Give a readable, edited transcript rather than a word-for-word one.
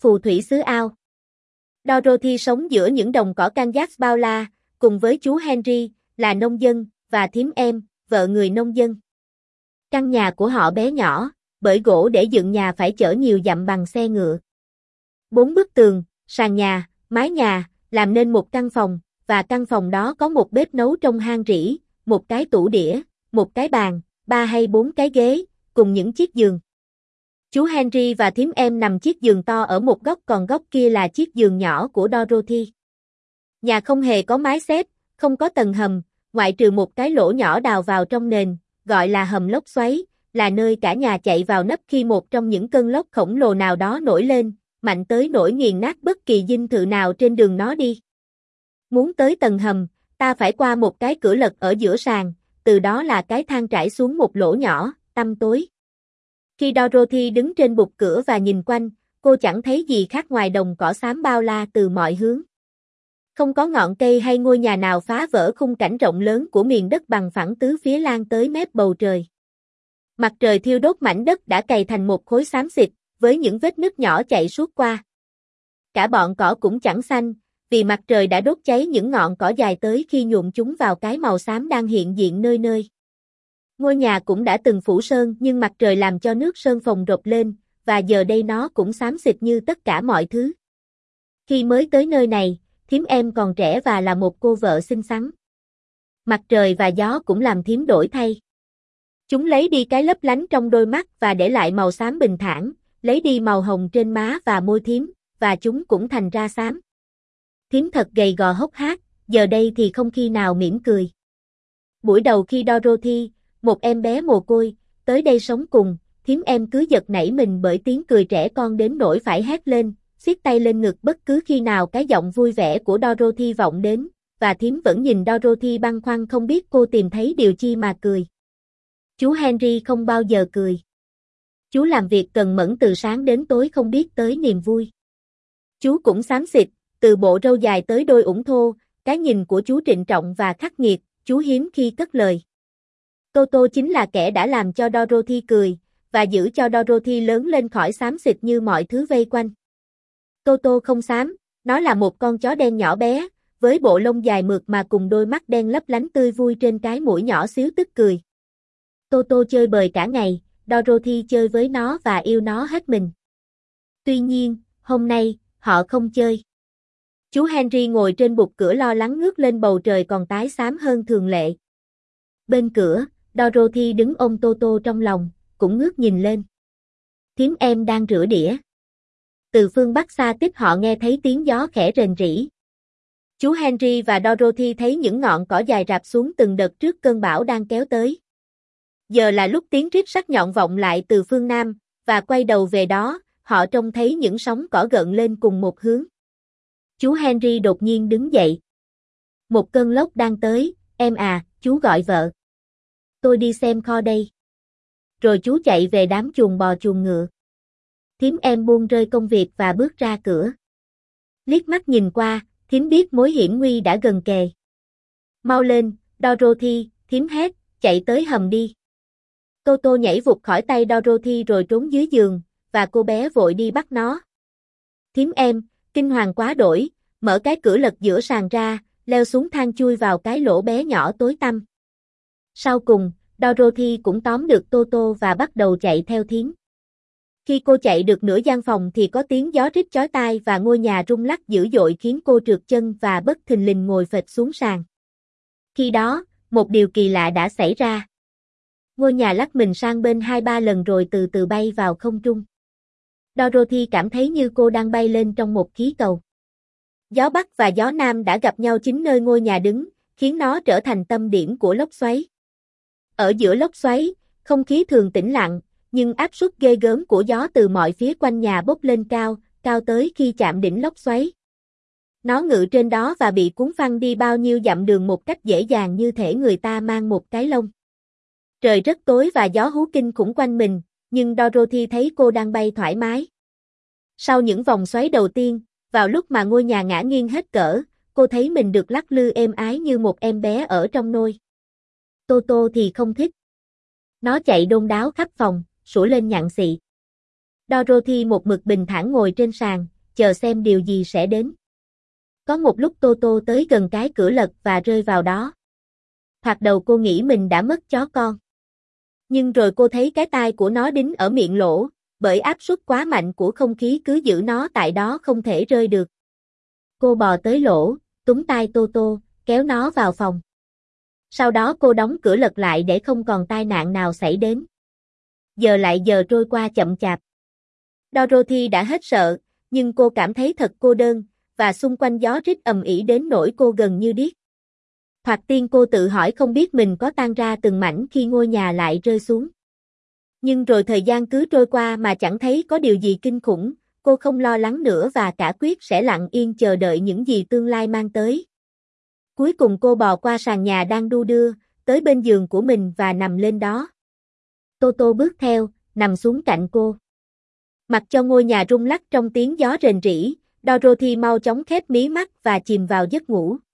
phù thủy xứ ao. Dorothy sống giữa những đồng cỏ Kansas bao la, cùng với chú Henry, là nông dân, và thím em, vợ người nông dân. Căn nhà của họ bé nhỏ, bởi gỗ để dựng nhà phải chở nhiều dặm bằng xe ngựa. 4 bức tường, sàn nhà, mái nhà, làm nên một căn phòng, và căn phòng đó có một bếp nấu trong hang rỉ, một cái tủ đĩa, một cái bàn, 3 hay 4 cái ghế, cùng những chiếc giường. Chú Henry và thím em nằm chiếc giường to ở một góc, còn góc kia là chiếc giường nhỏ của Dorothy. Nhà không hề có mái xếp, không có tầng hầm, ngoại trừ một cái lỗ nhỏ đào vào trong nền, gọi là hầm lốc xoáy, là nơi cả nhà chạy vào nấp khi một trong những cơn lốc khổng lồ nào đó nổi lên, mạnh tới nỗi nghiền nát bất kỳ dinh thự nào trên đường nó đi. Muốn tới tầng hầm, ta phải qua một cái cửa lật ở giữa sàn, từ đó là cái thang trải xuống một lỗ nhỏ, tăm tối. Khi Dorothy đứng trên bục cửa và nhìn quanh, cô chẳng thấy gì khác ngoài đồng cỏ xám bao la từ mọi hướng. Không có ngọn cây hay ngôi nhà nào phá vỡ khung cảnh rộng lớn của miền đất bằng phẳng tứ phía lan tới mép bầu trời. Mặt trời thiêu đốt mảnh đất đã cày thành một khối xám xịt, với những vết nứt nhỏ chạy suốt qua. Cả bọn cỏ cũng chẳng xanh, vì mặt trời đã đốt cháy những ngọn cỏ dài tới khi nhuộm chúng vào cái màu xám đang hiện diện nơi nơi. Ngôi nhà cũng đã từng phủ sơn, nhưng mặt trời làm cho nước sơn phồng rộp lên, và giờ đây nó cũng xám xịt như tất cả mọi thứ. Khi mới tới nơi này, thím em còn trẻ và là một cô vợ xinh xắn. Mặt trời và gió cũng làm thím đổi thay. Chúng lấy đi cái lấp lánh trong đôi mắt và để lại màu xám bình thản, lấy đi màu hồng trên má và môi thím, và chúng cũng thành ra xám. Thím thật gầy gò hốc hác, giờ đây thì không khi nào mỉm cười. Buổi đầu khi Dorothy, một em bé mồ côi, tới đây sống cùng, thím em cứ giật nảy mình bởi tiếng cười trẻ con đến nỗi phải hét lên, siết tay lên ngực bất cứ khi nào cái giọng vui vẻ của Dorothy vọng đến, và thím vẫn nhìn Dorothy băn khoăn không biết cô tìm thấy điều chi mà cười. Chú Henry không bao giờ cười. Chú làm việc cần mẫn từ sáng đến tối không biết tới niềm vui. Chú cũng xám xịt, từ bộ râu dài tới đôi ủng thô, cái nhìn của chú trịnh trọng và khắc nghiệt, chú hiếm khi cất lời. Toto chính là kẻ đã làm cho Dorothy cười, và giữ cho Dorothy lớn lên khỏi xám xịt như mọi thứ vây quanh. Toto không xám, nó là một con chó đen nhỏ bé, với bộ lông dài mượt mà cùng đôi mắt đen lấp lánh tươi vui trên cái mũi nhỏ xíu tức cười. Toto chơi bời cả ngày, Dorothy chơi với nó và yêu nó hết mình. Tuy nhiên, hôm nay, họ không chơi. Chú Henry ngồi trên bục cửa lo lắng ngước lên bầu trời còn tái xám hơn thường lệ. Bên cửa, Dorothy đứng ôm Toto trong lòng, cũng ngước nhìn lên. Thím em đang rửa đĩa. Từ phương Bắc xa tích họ nghe thấy tiếng gió khẽ rền rĩ. Chú Henry và Dorothy thấy những ngọn cỏ dài rạp xuống từng đợt trước cơn bão đang kéo tới. Giờ là lúc tiếng rít sắc nhọn vọng lại từ phương Nam, và quay đầu về đó, họ trông thấy những sóng cỏ gợn lên cùng một hướng. Chú Henry đột nhiên đứng dậy. Một cơn lốc đang tới, em à, chú gọi vợ. Tôi đi xem kho đây. Rồi chú chạy về đám chuồng bò chuồng ngựa. Thím em buông rơi công việc và bước ra cửa. Liếc mắt nhìn qua, thím biết mối hiểm nguy đã gần kề. Mau lên, Dorothy, thím hét, chạy tới hầm đi. Toto nhảy vụt khỏi tay Dorothy rồi trốn dưới giường, và cô bé vội đi bắt nó. Thím em, kinh hoàng quá đổi, mở cái cửa lật giữa sàn ra, leo xuống thang chui vào cái lỗ bé nhỏ tối tăm. Sau cùng, Dorothy cũng tóm được Toto và bắt đầu chạy theo thím. Khi cô chạy được nửa gian phòng thì có tiếng gió rít chói tai và ngôi nhà rung lắc dữ dội khiến cô trượt chân và bất thình lình ngồi phịch xuống sàn. Khi đó, một điều kỳ lạ đã xảy ra. Ngôi nhà lắc mình sang bên 2-3 lần rồi từ từ bay vào không trung. Dorothy cảm thấy như cô đang bay lên trong một khí cầu. Gió Bắc và gió Nam đã gặp nhau chính nơi ngôi nhà đứng, khiến nó trở thành tâm điểm của lốc xoáy. Ở giữa lốc xoáy, không khí thường tĩnh lặng, nhưng áp suất ghê gớm của gió từ mọi phía quanh nhà bốc lên cao, cao tới khi chạm đỉnh lốc xoáy. Nó ngự trên đó và bị cuốn phăng đi bao nhiêu dặm đường một cách dễ dàng như thể người ta mang một cái lông. Trời rất tối và gió hú kinh khủng quanh mình, nhưng Dorothy thấy cô đang bay thoải mái. Sau những vòng xoáy đầu tiên, vào lúc mà ngôi nhà ngã nghiêng hết cỡ, cô thấy mình được lắc lư êm ái như một em bé ở trong nôi. Toto thì không thích. Nó chạy đôn đáo khắp phòng, sủa lên nhặng xị. Dorothy một mực bình thản ngồi trên sàn, chờ xem điều gì sẽ đến. Có một lúc Toto tới gần cái cửa lật và rơi vào đó. Thoạt đầu cô nghĩ mình đã mất chó con. Nhưng rồi cô thấy cái tai của nó đính ở miệng lỗ, bởi áp suất quá mạnh của không khí cứ giữ nó tại đó không thể rơi được. Cô bò tới lỗ, túm tai Toto, kéo nó vào phòng. Sau đó cô đóng cửa lật lại để không còn tai nạn nào xảy đến. Giờ lại giờ trôi qua chậm chạp. Dorothy đã hết sợ, nhưng cô cảm thấy thật cô đơn, và xung quanh gió rít ầm ĩ đến nỗi cô gần như điếc. Thoạt tiên cô tự hỏi không biết mình có tan ra từng mảnh khi ngôi nhà lại rơi xuống. Nhưng rồi thời gian cứ trôi qua mà chẳng thấy có điều gì kinh khủng, cô không lo lắng nữa và cả quyết sẽ lặng yên chờ đợi những gì tương lai mang tới. Cuối cùng cô bò qua sàn nhà đang đu đưa, tới bên giường của mình và nằm lên đó. Toto bước theo, nằm xuống cạnh cô. Mặc cho ngôi nhà rung lắc trong tiếng gió rền rĩ, Dorothy mau chóng khép mí mắt và chìm vào giấc ngủ.